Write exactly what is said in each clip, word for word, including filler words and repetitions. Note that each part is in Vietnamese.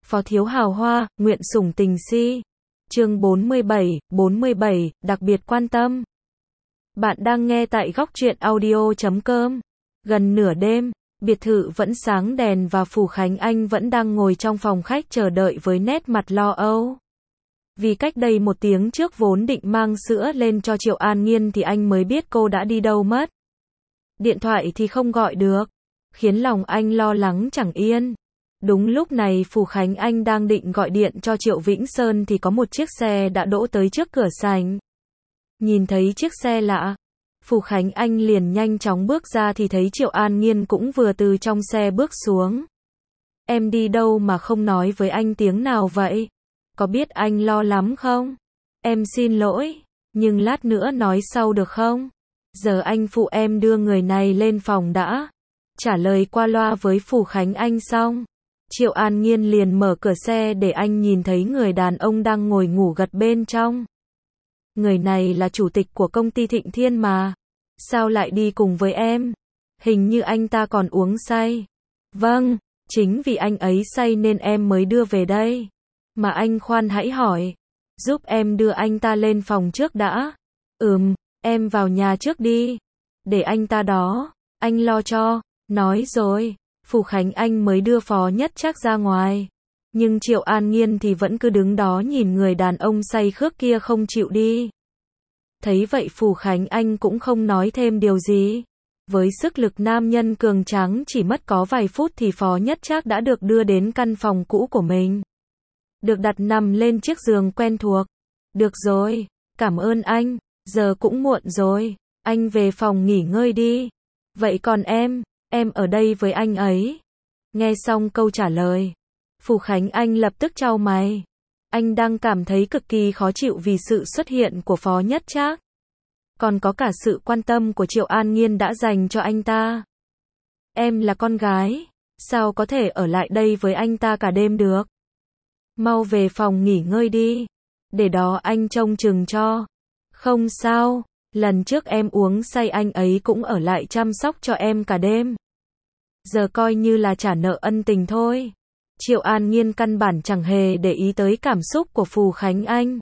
Phó thiếu hào hoa, nguyện sủng tình si. Chương bốn mươi bảy, bốn mươi bảy, đặc biệt quan tâm. Bạn đang nghe tại góc truyện audio chấm com. Gần nửa đêm, biệt thự vẫn sáng đèn và Phù Khánh Anh vẫn đang ngồi trong phòng khách chờ đợi với nét mặt lo âu. Vì cách đây một tiếng trước vốn định mang sữa lên cho Triệu An Nhiên thì anh mới biết cô đã đi đâu mất. Điện thoại thì không gọi được, khiến lòng anh lo lắng chẳng yên. Đúng lúc này Phù Khánh Anh đang định gọi điện cho Triệu Vĩnh Sơn thì có một chiếc xe đã đỗ tới trước cửa sảnh. Nhìn thấy chiếc xe lạ, Phù Khánh Anh liền nhanh chóng bước ra thì thấy Triệu An Nhiên cũng vừa từ trong xe bước xuống. Em đi đâu mà không nói với anh tiếng nào vậy? Có biết anh lo lắm không? Em xin lỗi, nhưng lát nữa nói sau được không? Giờ anh phụ em đưa người này lên phòng đã. Trả lời qua loa với Phù Khánh Anh xong, Triệu An Nhiên liền mở cửa xe để anh nhìn thấy người đàn ông đang ngồi ngủ gật bên trong. Người này là chủ tịch của công ty Thịnh Thiên mà. Sao lại đi cùng với em? Hình như anh ta còn uống say. Vâng, chính vì anh ấy say nên em mới đưa về đây. Mà anh khoan hãy hỏi, giúp em đưa anh ta lên phòng trước đã. Ừm, em vào nhà trước đi. Để anh ta đó, anh lo cho. Nói rồi, Phù Khánh Anh mới đưa Phó Nhất Trác ra ngoài. Nhưng Triệu An Nhiên thì vẫn cứ đứng đó nhìn người đàn ông say khước kia không chịu đi. Thấy vậy Phù Khánh Anh cũng không nói thêm điều gì. Với sức lực nam nhân cường tráng chỉ mất có vài phút thì Phó Nhất Trác đã được đưa đến căn phòng cũ của mình. Được đặt nằm lên chiếc giường quen thuộc. Được rồi, cảm ơn anh, giờ cũng muộn rồi, anh về phòng nghỉ ngơi đi. Vậy còn em, em ở đây với anh ấy. Nghe xong câu trả lời, Phù Khánh Anh lập tức chau mày. Anh đang cảm thấy cực kỳ khó chịu vì sự xuất hiện của Phó Nhất Trác. Còn có cả sự quan tâm của Triệu An Nhiên đã dành cho anh ta. Em là con gái, sao có thể ở lại đây với anh ta cả đêm được? Mau về phòng nghỉ ngơi đi. Để đó anh trông chừng cho. Không sao, lần trước em uống say anh ấy cũng ở lại chăm sóc cho em cả đêm. Giờ coi như là trả nợ ân tình thôi. Triệu An Nhiên căn bản chẳng hề để ý tới cảm xúc của Phù Khánh Anh.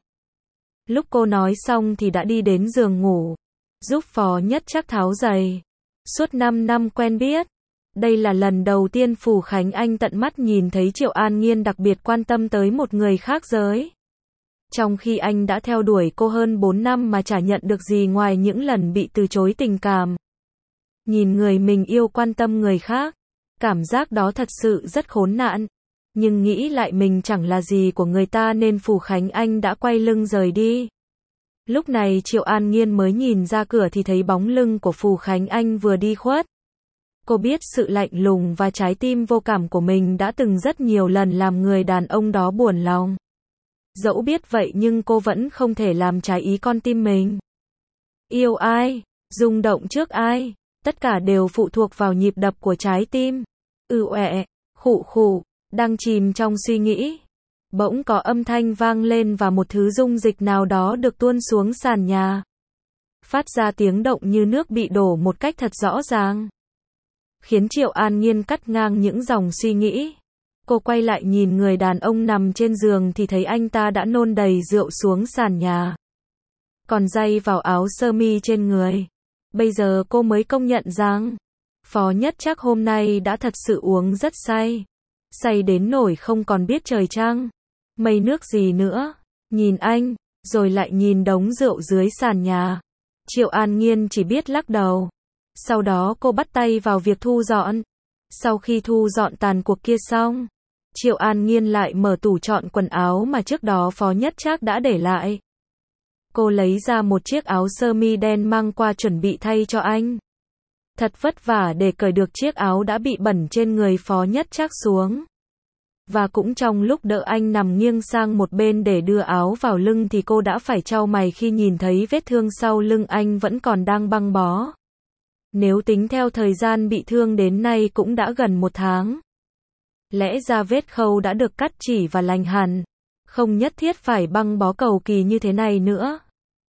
Lúc cô nói xong thì đã đi đến giường ngủ, giúp Phó Nhất Trác tháo giày. Suốt năm năm quen biết, đây là lần đầu tiên Phù Khánh Anh tận mắt nhìn thấy Triệu An Nhiên đặc biệt quan tâm tới một người khác giới. Trong khi anh đã theo đuổi cô hơn bốn năm mà chả nhận được gì ngoài những lần bị từ chối tình cảm. Nhìn người mình yêu quan tâm người khác, cảm giác đó thật sự rất khốn nạn. Nhưng nghĩ lại mình chẳng là gì của người ta nên Phù Khánh Anh đã quay lưng rời đi. Lúc này Triệu An Nhiên mới nhìn ra cửa thì thấy bóng lưng của Phù Khánh Anh vừa đi khuất. Cô biết sự lạnh lùng và trái tim vô cảm của mình đã từng rất nhiều lần làm người đàn ông đó buồn lòng. Dẫu biết vậy nhưng cô vẫn không thể làm trái ý con tim mình. Yêu ai, rung động trước ai, tất cả đều phụ thuộc vào nhịp đập của trái tim. Ừ ẹ, khụ khụ, đang chìm trong suy nghĩ. Bỗng có âm thanh vang lên và một thứ dung dịch nào đó được tuôn xuống sàn nhà. Phát ra tiếng động như nước bị đổ một cách thật rõ ràng. Khiến Triệu An Nhiên cắt ngang những dòng suy nghĩ. Cô quay lại nhìn người đàn ông nằm trên giường thì thấy anh ta đã nôn đầy rượu xuống sàn nhà. Còn day vào áo sơ mi trên người. Bây giờ cô mới công nhận rằng Phó Nhất Trác hôm nay đã thật sự uống rất say. Say đến nỗi không còn biết trời trăng, mây nước gì nữa. Nhìn anh, rồi lại nhìn đống rượu dưới sàn nhà. Triệu An Nhiên chỉ biết lắc đầu. Sau đó cô bắt tay vào việc thu dọn. Sau khi thu dọn tàn cuộc kia xong, Triệu An Nhiên lại mở tủ chọn quần áo mà trước đó Phó Nhất Trác đã để lại. Cô lấy ra một chiếc áo sơ mi đen mang qua chuẩn bị thay cho anh. Thật vất vả để cởi được chiếc áo đã bị bẩn trên người Phó Nhất Trác xuống. Và cũng trong lúc đỡ anh nằm nghiêng sang một bên để đưa áo vào lưng thì cô đã phải chau mày khi nhìn thấy vết thương sau lưng anh vẫn còn đang băng bó. Nếu tính theo thời gian bị thương đến nay cũng đã gần một tháng. Lẽ ra vết khâu đã được cắt chỉ và lành hẳn, không nhất thiết phải băng bó cầu kỳ như thế này nữa.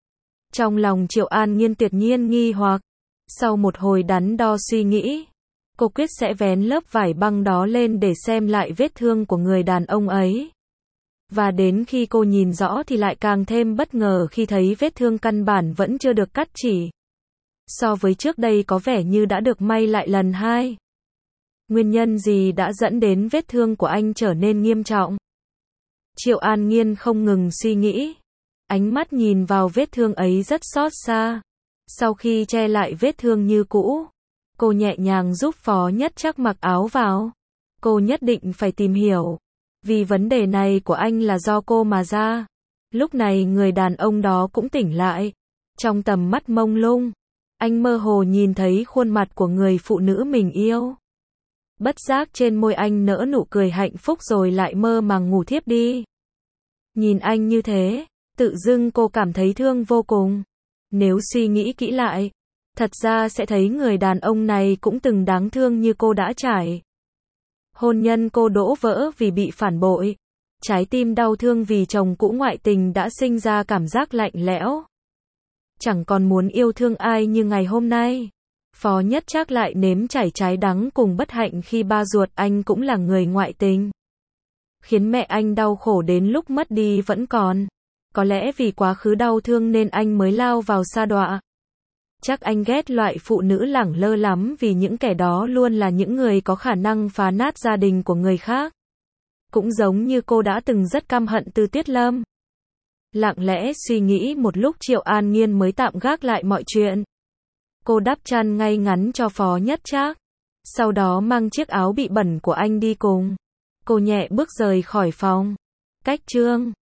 Trong lòng Triệu An Nhiên tuyệt nhiên nghi hoặc, sau một hồi đắn đo suy nghĩ, Cô quyết sẽ vén lớp vải băng đó lên để xem lại vết thương của người đàn ông ấy. Và đến khi cô nhìn rõ thì lại càng thêm bất ngờ khi thấy vết thương căn bản vẫn chưa được cắt chỉ. So với trước đây có vẻ như đã được may lại lần hai. Nguyên nhân gì đã dẫn đến vết thương của anh trở nên nghiêm trọng? Triệu An Nhiên không ngừng suy nghĩ. Ánh mắt nhìn vào vết thương ấy rất xót xa. Sau khi che lại vết thương như cũ, cô nhẹ nhàng giúp Phó Nhất Trác mặc áo vào. Cô nhất định phải tìm hiểu. Vì vấn đề này của anh là do cô mà ra. Lúc này người đàn ông đó cũng tỉnh lại. Trong tầm mắt mông lung, anh mơ hồ nhìn thấy khuôn mặt của người phụ nữ mình yêu. Bất giác trên môi anh nở nụ cười hạnh phúc rồi lại mơ màng ngủ thiếp đi. Nhìn anh như thế, tự dưng cô cảm thấy thương vô cùng. Nếu suy nghĩ kỹ lại, thật ra sẽ thấy người đàn ông này cũng từng đáng thương như cô đã trải. Hôn nhân cô đổ vỡ vì bị phản bội. Trái tim đau thương vì chồng cũ ngoại tình đã sinh ra cảm giác lạnh lẽo. Chẳng còn muốn yêu thương ai như ngày hôm nay. Phó Nhất Trác lại nếm trải trái đắng cùng bất hạnh khi ba ruột anh cũng là người ngoại tình. Khiến mẹ anh đau khổ đến lúc mất đi vẫn còn. Có lẽ vì quá khứ đau thương nên anh mới lao vào sa đọa. Chắc anh ghét loại phụ nữ lẳng lơ lắm vì những kẻ đó luôn là những người có khả năng phá nát gia đình của người khác. Cũng giống như cô đã từng rất căm hận Từ Tuyết Lâm. Lặng lẽ suy nghĩ một lúc Triệu An Nhiên mới tạm gác lại mọi chuyện. Cô đắp chăn ngay ngắn cho Phó Nhất Trác. Sau đó mang chiếc áo bị bẩn của anh đi cùng. Cô nhẹ bước rời khỏi phòng. Cách chương